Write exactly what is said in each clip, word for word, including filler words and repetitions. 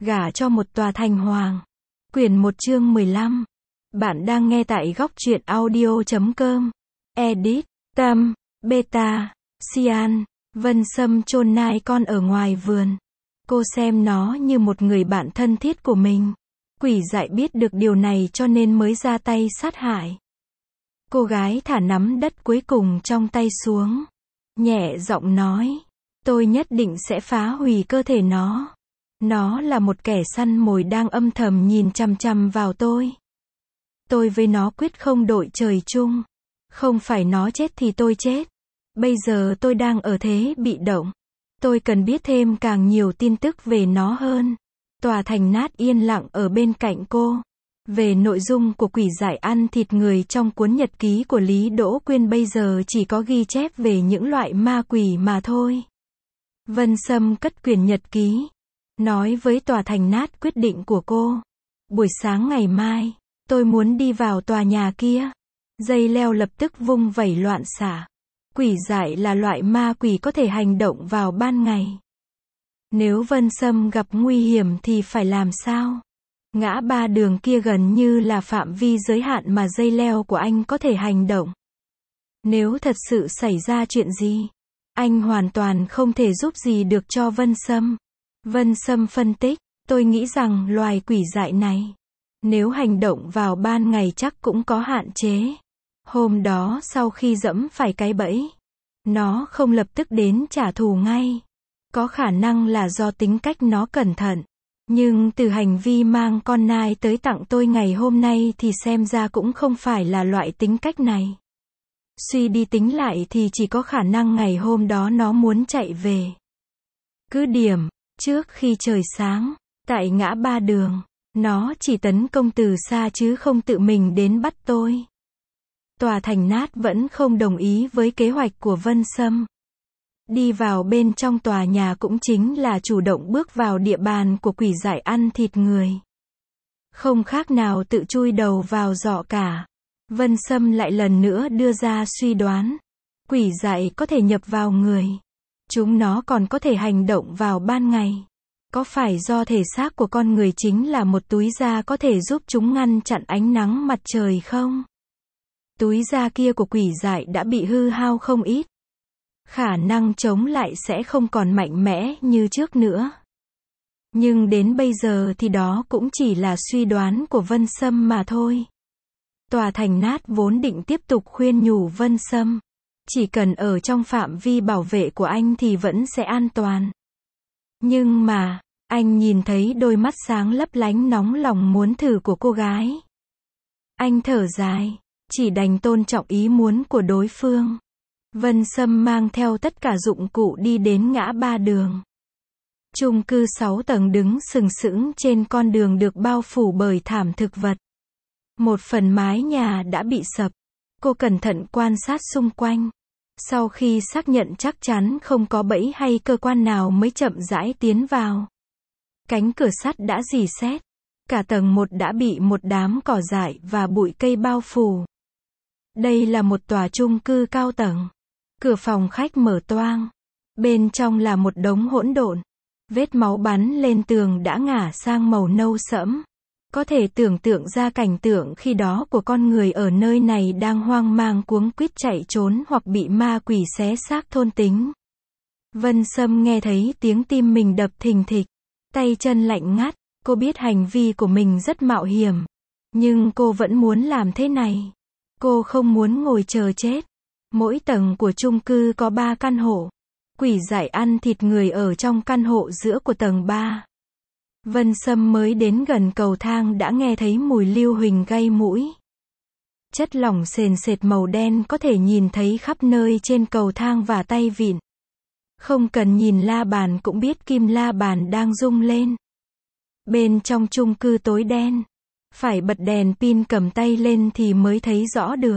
Gả cho một tòa thành hoàng. Quyển một chương mười lăm. Bạn đang nghe tại góc truyện audio chấm com. Edit, Tâm, Beta, Cyan, Vân Sâm chôn nai con ở ngoài vườn. Cô xem nó như một người bạn thân thiết của mình. Quỷ dại biết được điều này cho nên mới ra tay sát hại. Cô gái thả nắm đất cuối cùng trong tay xuống. Nhẹ giọng nói, tôi nhất định sẽ phá hủy cơ thể nó. Nó là một kẻ săn mồi đang âm thầm nhìn chằm chằm vào tôi. Tôi với nó quyết không đội trời chung. Không phải nó chết thì tôi chết. Bây giờ tôi đang ở thế bị động. Tôi cần biết thêm càng nhiều tin tức về nó hơn. Tòa thành nát yên lặng ở bên cạnh cô. Về nội dung của quỷ dại ăn thịt người trong cuốn nhật ký của Lý Đỗ Quyên bây giờ chỉ có ghi chép về những loại ma quỷ mà thôi. Vân Sâm cất quyển nhật ký. Nói với tòa thành nát quyết định của cô. Buổi sáng ngày mai, tôi muốn đi vào tòa nhà kia. Dây leo lập tức vung vẩy loạn xạ. Quỷ dại là loại ma quỷ có thể hành động vào ban ngày. Nếu Vân Sâm gặp nguy hiểm thì phải làm sao? Ngã ba đường kia gần như là phạm vi giới hạn mà dây leo của anh có thể hành động. Nếu thật sự xảy ra chuyện gì, anh hoàn toàn không thể giúp gì được cho Vân Sâm. Vân Sâm phân tích, tôi nghĩ rằng loài quỷ dại này, nếu hành động vào ban ngày chắc cũng có hạn chế. Hôm đó sau khi dẫm phải cái bẫy, nó không lập tức đến trả thù ngay. Có khả năng là do tính cách nó cẩn thận. Nhưng từ hành vi mang con nai tới tặng tôi ngày hôm nay thì xem ra cũng không phải là loại tính cách này. Suy đi tính lại thì chỉ có khả năng ngày hôm đó nó muốn chạy về cứ điểm. Trước khi trời sáng, tại ngã ba đường, nó chỉ tấn công từ xa chứ không tự mình đến bắt tôi. Tòa thành nát vẫn không đồng ý với kế hoạch của Vân Sâm. Đi vào bên trong tòa nhà cũng chính là chủ động bước vào địa bàn của quỷ dại ăn thịt người. Không khác nào tự chui đầu vào giỏ cả. Vân Sâm lại lần nữa đưa ra suy đoán. Quỷ dại có thể nhập vào người. Chúng nó còn có thể hành động vào ban ngày. Có phải do thể xác của con người chính là một túi da có thể giúp chúng ngăn chặn ánh nắng mặt trời không? Túi da kia của quỷ dại đã bị hư hao không ít. Khả năng chống lại sẽ không còn mạnh mẽ như trước nữa. Nhưng đến bây giờ thì đó cũng chỉ là suy đoán của Vân Sâm mà thôi. Tòa thành nát vốn định tiếp tục khuyên nhủ Vân Sâm. Chỉ cần ở trong phạm vi bảo vệ của anh thì vẫn sẽ an toàn. Nhưng mà, anh nhìn thấy đôi mắt sáng lấp lánh nóng lòng muốn thử của cô gái. Anh thở dài, chỉ đành tôn trọng ý muốn của đối phương. Vân Sâm mang theo tất cả dụng cụ đi đến ngã ba đường. Chung cư sáu tầng đứng sừng sững trên con đường được bao phủ bởi thảm thực vật. Một phần mái nhà đã bị sập. Cô cẩn thận quan sát xung quanh. Sau khi xác nhận chắc chắn không có bẫy hay cơ quan nào mới chậm rãi tiến vào. Cánh cửa sắt đã rỉ sét. Cả tầng một đã bị một đám cỏ dại và bụi cây bao phủ. Đây là một tòa chung cư cao tầng. Cửa phòng khách mở toang. Bên trong là một đống hỗn độn. Vết máu bắn lên tường đã ngả sang màu nâu sẫm. Có thể tưởng tượng ra cảnh tượng khi đó của con người ở nơi này đang hoang mang cuống quýt chạy trốn hoặc bị ma quỷ xé xác thôn tính. Vân Sâm nghe thấy tiếng tim mình đập thình thịch. Tay chân lạnh ngắt. Cô biết hành vi của mình rất mạo hiểm. Nhưng cô vẫn muốn làm thế này. Cô không muốn ngồi chờ chết. Mỗi tầng của chung cư có ba căn hộ. Quỷ dại ăn thịt người ở trong căn hộ giữa của tầng ba. Vân Sâm mới đến gần cầu thang đã nghe thấy mùi lưu huỳnh gây mũi. Chất lỏng sền sệt màu đen có thể nhìn thấy khắp nơi trên cầu thang và tay vịn. Không cần nhìn la bàn cũng biết kim la bàn đang rung lên. Bên trong chung cư tối đen. Phải bật đèn pin cầm tay lên thì mới thấy rõ được.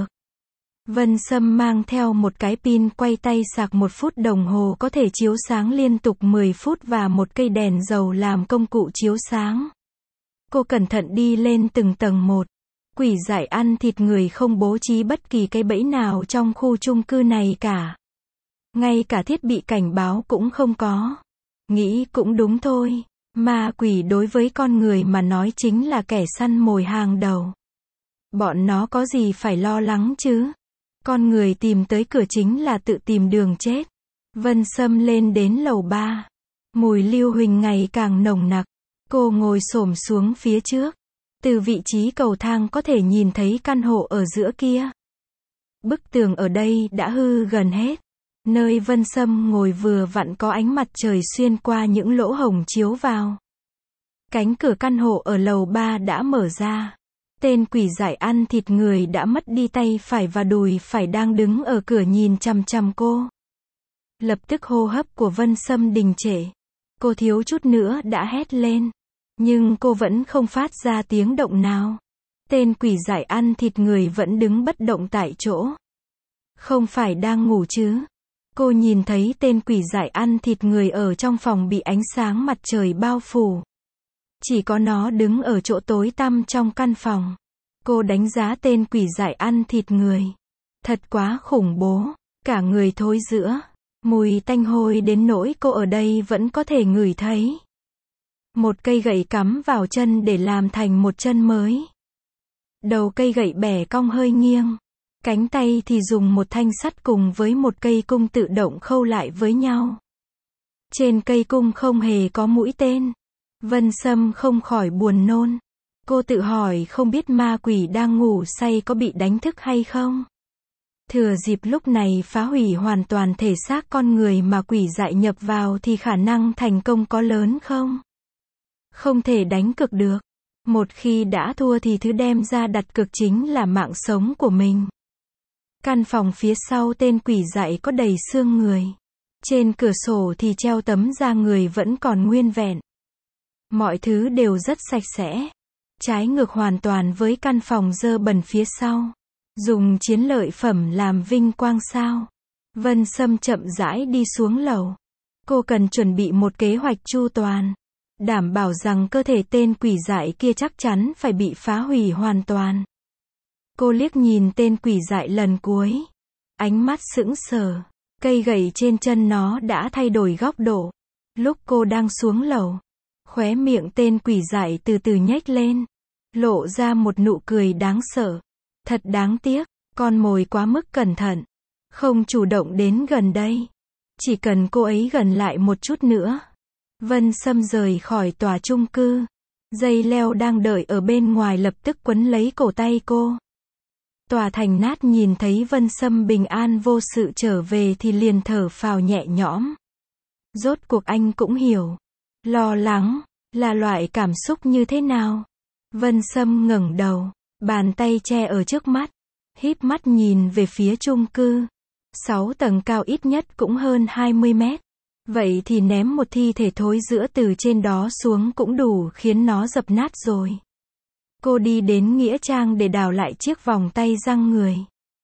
Vân Sâm mang theo một cái pin quay tay sạc một phút đồng hồ có thể chiếu sáng liên tục mười phút và một cây đèn dầu làm công cụ chiếu sáng. Cô cẩn thận đi lên từng tầng một. Quỷ dại ăn thịt người không bố trí bất kỳ cái bẫy nào trong khu chung cư này cả. Ngay cả thiết bị cảnh báo cũng không có. Nghĩ cũng đúng thôi. Ma quỷ đối với con người mà nói chính là kẻ săn mồi hàng đầu. Bọn nó có gì phải lo lắng chứ? Con người tìm tới cửa chính là tự tìm đường chết. Vân Sâm lên đến lầu ba. Mùi lưu huỳnh ngày càng nồng nặc. Cô ngồi xổm xuống phía trước. Từ vị trí cầu thang có thể nhìn thấy căn hộ ở giữa kia. Bức tường ở đây đã hư gần hết. Nơi Vân Sâm ngồi vừa vặn có ánh mặt trời xuyên qua những lỗ hổng chiếu vào. Cánh cửa căn hộ ở lầu ba đã mở ra. Tên quỷ dại ăn thịt người đã mất đi tay phải và đùi phải đang đứng ở cửa nhìn chằm chằm cô. Lập tức hô hấp của Vân Sâm đình trệ. Cô thiếu chút nữa đã hét lên. Nhưng cô vẫn không phát ra tiếng động nào. Tên quỷ dại ăn thịt người vẫn đứng bất động tại chỗ. Không phải đang ngủ chứ? Cô nhìn thấy tên quỷ dại ăn thịt người ở trong phòng bị ánh sáng mặt trời bao phủ. Chỉ có nó đứng ở chỗ tối tăm trong căn phòng. Cô đánh giá tên quỷ dại ăn thịt người. Thật quá khủng bố. Cả người thối rữa. Mùi tanh hôi đến nỗi cô ở đây vẫn có thể ngửi thấy. Một cây gậy cắm vào chân để làm thành một chân mới. Đầu cây gậy bẻ cong hơi nghiêng. Cánh tay thì dùng một thanh sắt cùng với một cây cung tự động khâu lại với nhau. Trên cây cung không hề có mũi tên. Vân Sâm không khỏi buồn nôn. Cô tự hỏi không biết ma quỷ đang ngủ say có bị đánh thức hay không. Thừa dịp lúc này phá hủy hoàn toàn thể xác con người mà quỷ dại nhập vào thì khả năng thành công có lớn không? Không thể đánh cược được. Một khi đã thua thì thứ đem ra đặt cược chính là mạng sống của mình. Căn phòng phía sau tên quỷ dại có đầy xương người. Trên cửa sổ thì treo tấm da người vẫn còn nguyên vẹn. Mọi thứ đều rất sạch sẽ. Trái ngược hoàn toàn với căn phòng dơ bẩn phía sau. Dùng chiến lợi phẩm làm vinh quang sao? Vân Sâm chậm rãi đi xuống lầu. Cô cần chuẩn bị một kế hoạch chu toàn. Đảm bảo rằng cơ thể tên quỷ dại kia chắc chắn phải bị phá hủy hoàn toàn. Cô liếc nhìn tên quỷ dại lần cuối. Ánh mắt sững sờ. Cây gậy trên chân nó đã thay đổi góc độ. Lúc cô đang xuống lầu, khóe miệng tên quỷ dại từ từ nhếch lên. Lộ ra một nụ cười đáng sợ. Thật đáng tiếc, con mồi quá mức cẩn thận. Không chủ động đến gần đây. Chỉ cần cô ấy gần lại một chút nữa. Vân Sâm rời khỏi tòa chung cư. Dây leo đang đợi ở bên ngoài lập tức quấn lấy cổ tay cô. Tòa Thành Nát nhìn thấy Vân Sâm bình an vô sự trở về thì liền thở phào nhẹ nhõm. Rốt cuộc anh cũng hiểu. Lo lắng là loại cảm xúc như thế nào? Vân Sâm ngẩng đầu, bàn tay che ở trước mắt, híp mắt nhìn về phía chung cư. Sáu tầng cao ít nhất cũng hơn hai mươi mét. Vậy thì ném một thi thể thối rữa từ trên đó xuống cũng đủ khiến nó dập nát rồi. Cô đi đến Nghĩa Trang để đào lại chiếc vòng tay răng người.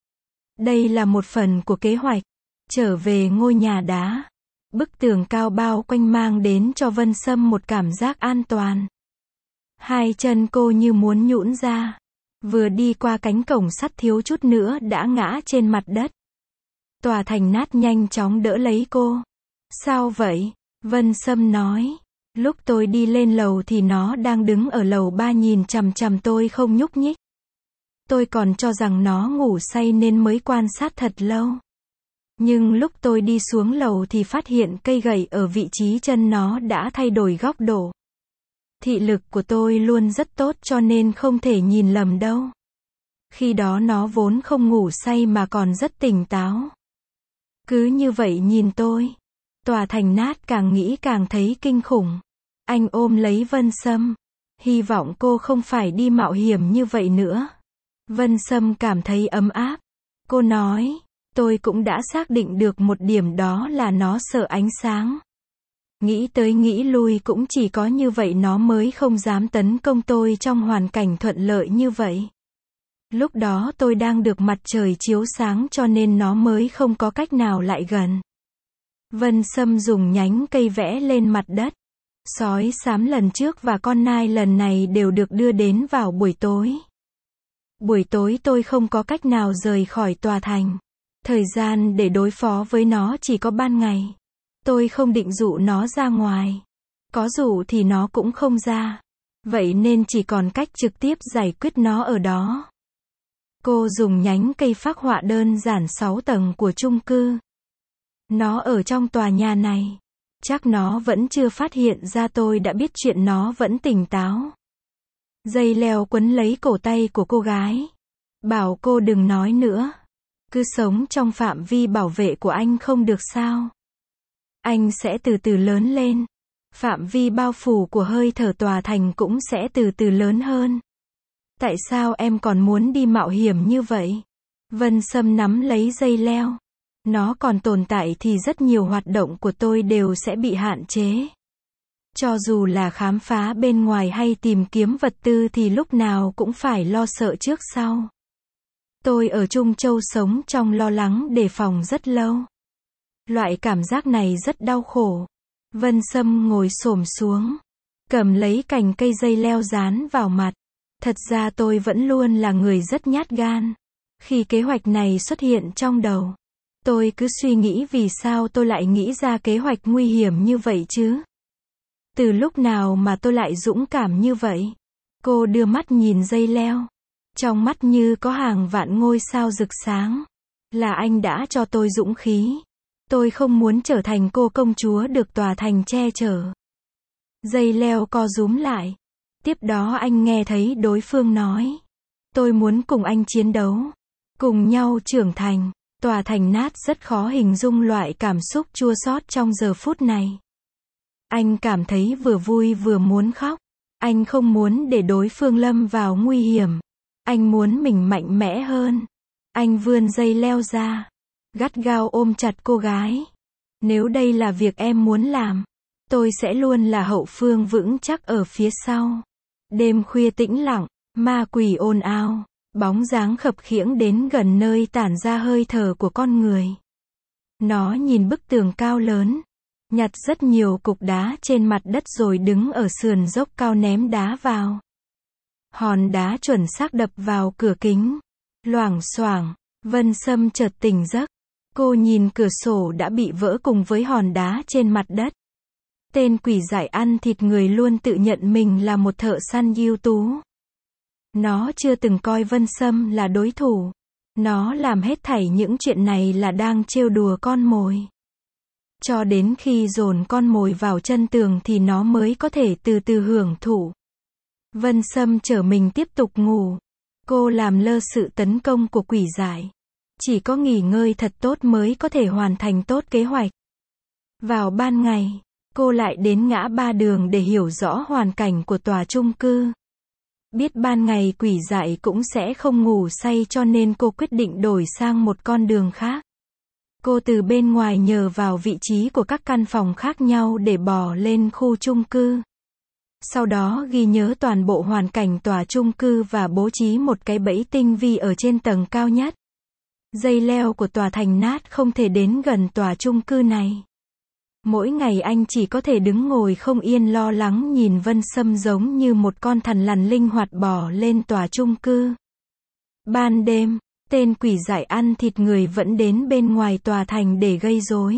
Đây là một phần của kế hoạch. Trở về ngôi nhà đá. Bức tường cao bao quanh mang đến cho Vân Sâm một cảm giác an toàn. Hai chân cô như muốn nhũn ra. Vừa đi qua cánh cổng sắt thiếu chút nữa đã ngã trên mặt đất. Tòa Thành Nát nhanh chóng đỡ lấy cô. Sao vậy? Vân Sâm nói. Lúc tôi đi lên lầu thì nó đang đứng ở lầu ba nhìn chằm chằm tôi không nhúc nhích. Tôi còn cho rằng nó ngủ say nên mới quan sát thật lâu. Nhưng lúc tôi đi xuống lầu thì phát hiện cây gậy ở vị trí chân nó đã thay đổi góc độ. Thị lực của tôi luôn rất tốt cho nên không thể nhìn lầm đâu. Khi đó nó vốn không ngủ say mà còn rất tỉnh táo. Cứ như vậy nhìn tôi. Tòa Thành Nát càng nghĩ càng thấy kinh khủng. Anh ôm lấy Vân Sâm. Hy vọng cô không phải đi mạo hiểm như vậy nữa. Vân Sâm cảm thấy ấm áp. Cô nói, tôi cũng đã xác định được một điểm đó là nó sợ ánh sáng. Nghĩ tới nghĩ lui cũng chỉ có như vậy nó mới không dám tấn công tôi trong hoàn cảnh thuận lợi như vậy. Lúc đó tôi đang được mặt trời chiếu sáng cho nên nó mới không có cách nào lại gần. Vân Sâm dùng nhánh cây vẽ lên mặt đất. Sói xám lần trước và con nai lần này đều được đưa đến vào buổi tối. Buổi tối tôi không có cách nào rời khỏi tòa thành. Thời gian để đối phó với nó chỉ có ban ngày. Tôi không định dụ nó ra ngoài. Có rủ thì nó cũng không ra. Vậy nên chỉ còn cách trực tiếp giải quyết nó ở đó. Cô dùng nhánh cây phác họa đơn giản sáu tầng của chung cư. Nó ở trong tòa nhà này. Chắc nó vẫn chưa phát hiện ra tôi đã biết chuyện nó vẫn tỉnh táo. Dây leo quấn lấy cổ tay của cô gái. Bảo cô đừng nói nữa. Cứ sống trong phạm vi bảo vệ của anh không được sao. Anh sẽ từ từ lớn lên. Phạm vi bao phủ của hơi thở tòa thành cũng sẽ từ từ lớn hơn. Tại sao em còn muốn đi mạo hiểm như vậy? Vân Sâm nắm lấy dây leo. Nó còn tồn tại thì rất nhiều hoạt động của tôi đều sẽ bị hạn chế. Cho dù là khám phá bên ngoài hay tìm kiếm vật tư thì lúc nào cũng phải lo sợ trước sau. Tôi ở Trung Châu sống trong lo lắng đề phòng rất lâu. Loại cảm giác này rất đau khổ. Vân Sâm ngồi xổm xuống, cầm lấy cành cây dây leo dán vào mặt. Thật ra tôi vẫn luôn là người rất nhát gan. Khi kế hoạch này xuất hiện trong đầu, tôi cứ suy nghĩ vì sao tôi lại nghĩ ra kế hoạch nguy hiểm như vậy chứ? Từ lúc nào mà tôi lại dũng cảm như vậy? Cô đưa mắt nhìn dây leo. Trong mắt như có hàng vạn ngôi sao rực sáng. Là anh đã cho tôi dũng khí. Tôi không muốn trở thành cô công chúa được tòa thành che chở. Dây leo co rúm lại. Tiếp đó anh nghe thấy đối phương nói. Tôi muốn cùng anh chiến đấu. Cùng nhau trưởng thành. Tòa thành nát rất khó hình dung loại cảm xúc chua xót trong giờ phút này. Anh cảm thấy vừa vui vừa muốn khóc. Anh không muốn để đối phương lâm vào nguy hiểm. Anh muốn mình mạnh mẽ hơn. Anh vươn dây leo ra. Gắt gao ôm chặt cô gái. Nếu đây là việc em muốn làm, tôi sẽ luôn là hậu phương vững chắc ở phía sau. Đêm khuya tĩnh lặng, ma quỷ ồn ào, bóng dáng khập khiễng đến gần nơi tản ra hơi thở của con người. Nó nhìn bức tường cao lớn, nhặt rất nhiều cục đá trên mặt đất rồi đứng ở sườn dốc cao ném đá vào. Hòn đá chuẩn xác đập vào cửa kính. Loảng xoảng, Vân Sâm chợt tỉnh giấc. Cô nhìn cửa sổ đã bị vỡ cùng với hòn đá trên mặt đất. Tên quỷ dại ăn thịt người luôn tự nhận mình là một thợ săn ưu tú. Nó chưa từng coi Vân Sâm là đối thủ. Nó làm hết thảy những chuyện này là đang trêu đùa con mồi. Cho đến khi dồn con mồi vào chân tường thì nó mới có thể từ từ hưởng thụ. Vân Sâm trở mình tiếp tục ngủ. Cô làm lơ sự tấn công của quỷ dại. Chỉ có nghỉ ngơi thật tốt mới có thể hoàn thành tốt kế hoạch. Vào ban ngày, cô lại đến ngã ba đường để hiểu rõ hoàn cảnh của tòa chung cư. Biết ban ngày quỷ dại cũng sẽ không ngủ say cho nên cô quyết định đổi sang một con đường khác. Cô từ bên ngoài nhờ vào vị trí của các căn phòng khác nhau để bò lên khu chung cư. Sau đó ghi nhớ toàn bộ hoàn cảnh tòa chung cư và bố trí một cái bẫy tinh vi ở trên tầng cao nhất. Dây leo của tòa thành nát không thể đến gần tòa chung cư này. Mỗi ngày anh chỉ có thể đứng ngồi không yên lo lắng nhìn Vân Sâm giống như một con thằn lằn linh hoạt bò lên tòa chung cư. Ban đêm, tên quỷ dại ăn thịt người vẫn đến bên ngoài tòa thành để gây rối.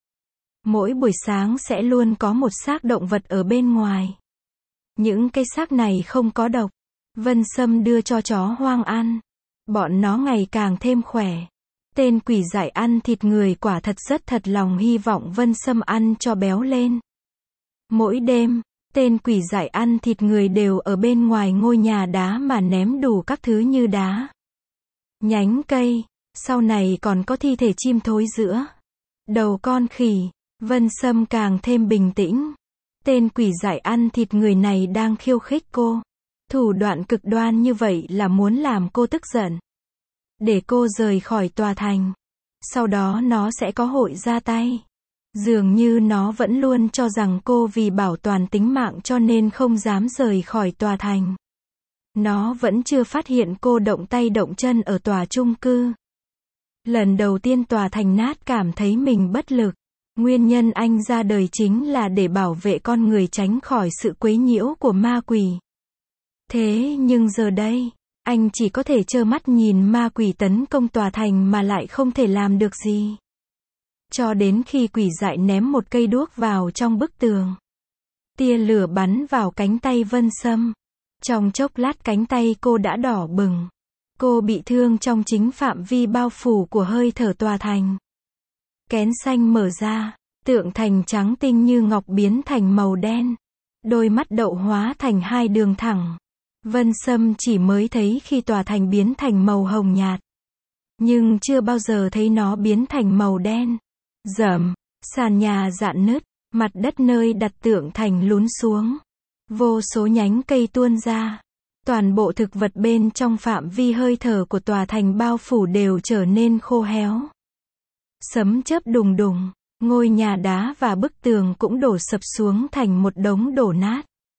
Mỗi buổi sáng sẽ luôn có một xác động vật ở bên ngoài. Những cái xác này không có độc. Vân Sâm đưa cho chó hoang ăn. Bọn nó ngày càng thêm khỏe. Tên quỷ dại ăn thịt người quả thật rất thật lòng hy vọng Vân Sâm ăn cho béo lên. Mỗi đêm, tên quỷ dại ăn thịt người đều ở bên ngoài ngôi nhà đá mà ném đủ các thứ như đá, nhánh cây, sau này còn có thi thể chim thối giữa đầu con khỉ. Vân Sâm càng thêm bình tĩnh. Tên quỷ dại ăn thịt người này đang khiêu khích cô. Thủ đoạn cực đoan như vậy là muốn làm cô tức giận. Để cô rời khỏi tòa thành. Sau đó nó sẽ có hội ra tay. Dường như nó vẫn luôn cho rằng cô vì bảo toàn tính mạng cho nên không dám rời khỏi tòa thành. Nó vẫn chưa phát hiện cô động tay động chân ở tòa chung cư. Lần đầu tiên tòa thành nát cảm thấy mình bất lực. Nguyên nhân anh ra đời chính là để bảo vệ con người tránh khỏi sự quấy nhiễu của ma quỷ. Thế nhưng giờ đây, anh chỉ có thể trơ mắt nhìn ma quỷ tấn công tòa thành mà lại không thể làm được gì. Cho đến khi quỷ dại ném một cây đuốc vào trong bức tường. Tia lửa bắn vào cánh tay Vân Sâm. Trong chốc lát cánh tay cô đã đỏ bừng. Cô bị thương trong chính phạm vi bao phủ của hơi thở tòa thành. Kén xanh mở ra, tượng thành trắng tinh như ngọc biến thành màu đen. Đôi mắt đậu hóa thành hai đường thẳng. Vân Sâm chỉ mới thấy khi tòa thành biến thành màu hồng nhạt. Nhưng chưa bao giờ thấy nó biến thành màu đen. Rầm, sàn nhà rạn nứt, mặt đất nơi đặt tượng thành lún xuống. Vô số nhánh cây tuôn ra. Toàn bộ thực vật bên trong phạm vi hơi thở của tòa thành bao phủ đều trở nên khô héo. Sấm chớp đùng đùng, ngôi nhà đá và bức tường cũng đổ sập xuống thành một đống đổ nát.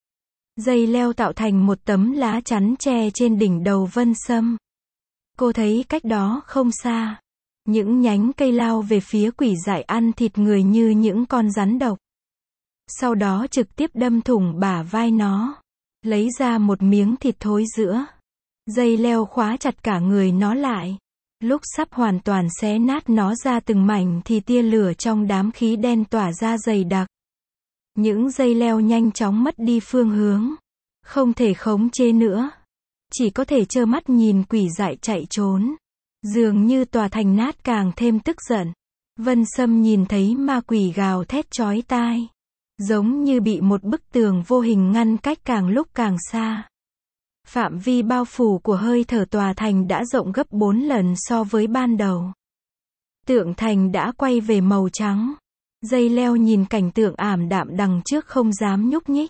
Dây leo tạo thành một tấm lá chắn che trên đỉnh đầu Vân Sâm. Cô thấy cách đó không xa, những nhánh cây lao về phía quỷ dại ăn thịt người như những con rắn độc. Sau đó trực tiếp đâm thủng bả vai nó, lấy ra một miếng thịt thối giữa. Dây leo khóa chặt cả người nó lại. Lúc sắp hoàn toàn xé nát nó ra từng mảnh thì tia lửa trong đám khí đen tỏa ra dày đặc. Những dây leo nhanh chóng mất đi phương hướng. Không thể khống chế nữa. Chỉ có thể trơ mắt nhìn quỷ dại chạy trốn. Dường như tòa thành nát càng thêm tức giận. Vân Sâm nhìn thấy ma quỷ gào thét chói tai. Giống như bị một bức tường vô hình ngăn cách càng lúc càng xa. Phạm vi bao phủ của hơi thở tòa thành đã rộng gấp bốn lần so với ban đầu. Tượng thành đã quay về màu trắng. Dây leo nhìn cảnh tượng ảm đạm đằng trước không dám nhúc nhích.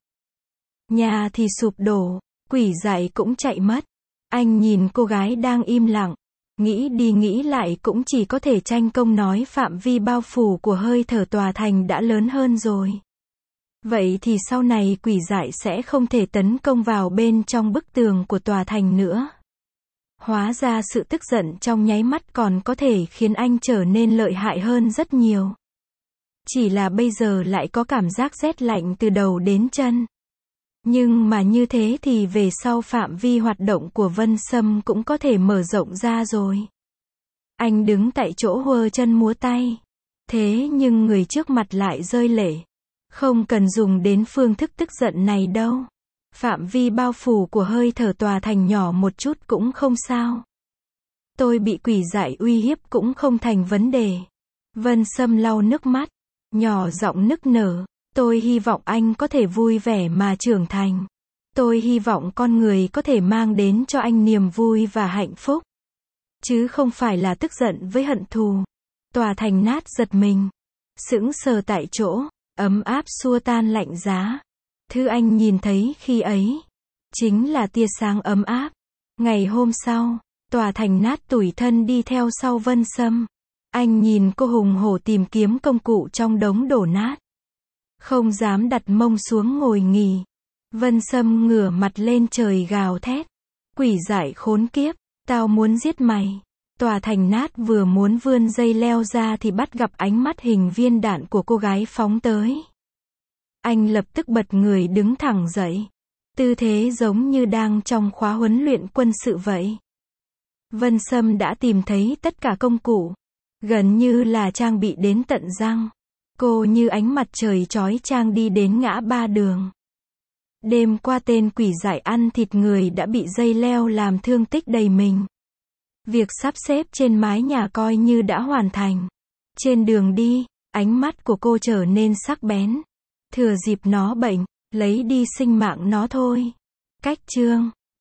Nhà thì sụp đổ, quỷ dại cũng chạy mất. Anh nhìn cô gái đang im lặng. Nghĩ đi nghĩ lại cũng chỉ có thể tranh công nói phạm vi bao phủ của hơi thở tòa thành đã lớn hơn rồi. Vậy thì sau này quỷ dại sẽ không thể tấn công vào bên trong bức tường của tòa thành nữa. Hóa ra sự tức giận trong nháy mắt còn có thể khiến anh trở nên lợi hại hơn rất nhiều. Chỉ là bây giờ lại có cảm giác rét lạnh từ đầu đến chân. Nhưng mà như thế thì về sau phạm vi hoạt động của Vân Sâm cũng có thể mở rộng ra rồi. Anh đứng tại chỗ huơ chân múa tay. Thế nhưng người trước mặt lại rơi lệ. Không cần dùng đến phương thức tức giận này đâu. Phạm vi bao phủ của hơi thở tòa thành nhỏ một chút cũng không sao. Tôi bị quỷ dại uy hiếp cũng không thành vấn đề. Vân Sâm lau nước mắt, nhỏ giọng nức nở. Tôi hy vọng anh có thể vui vẻ mà trưởng thành. Tôi hy vọng con người có thể mang đến cho anh niềm vui và hạnh phúc. Chứ không phải là tức giận với hận thù. Tòa thành nát giật mình. Sững sờ tại chỗ. Ấm áp xua tan lạnh giá. Thứ anh nhìn thấy khi ấy chính là tia sáng ấm áp. Ngày hôm sau, tòa thành nát tủi thân đi theo sau Vân Sâm. Anh nhìn cô hùng hổ tìm kiếm công cụ trong đống đổ nát. Không dám đặt mông xuống ngồi nghỉ. Vân Sâm ngửa mặt lên trời gào thét. Quỷ dại khốn kiếp, tao muốn giết mày. Tòa thành nát vừa muốn vươn dây leo ra thì bắt gặp ánh mắt hình viên đạn của cô gái phóng tới. Anh lập tức bật người đứng thẳng dậy. Tư thế giống như đang trong khóa huấn luyện quân sự vậy. Vân Sâm đã tìm thấy tất cả công cụ. Gần như là trang bị đến tận răng. Cô như ánh mặt trời chói chang đi đến ngã ba đường. Đêm qua tên quỷ dại ăn thịt người đã bị dây leo làm thương tích đầy mình. Việc sắp xếp trên mái nhà coi như đã hoàn thành. Trên đường đi, ánh mắt của cô trở nên sắc bén. Thừa dịp nó bệnh, lấy đi sinh mạng nó thôi. Cách chương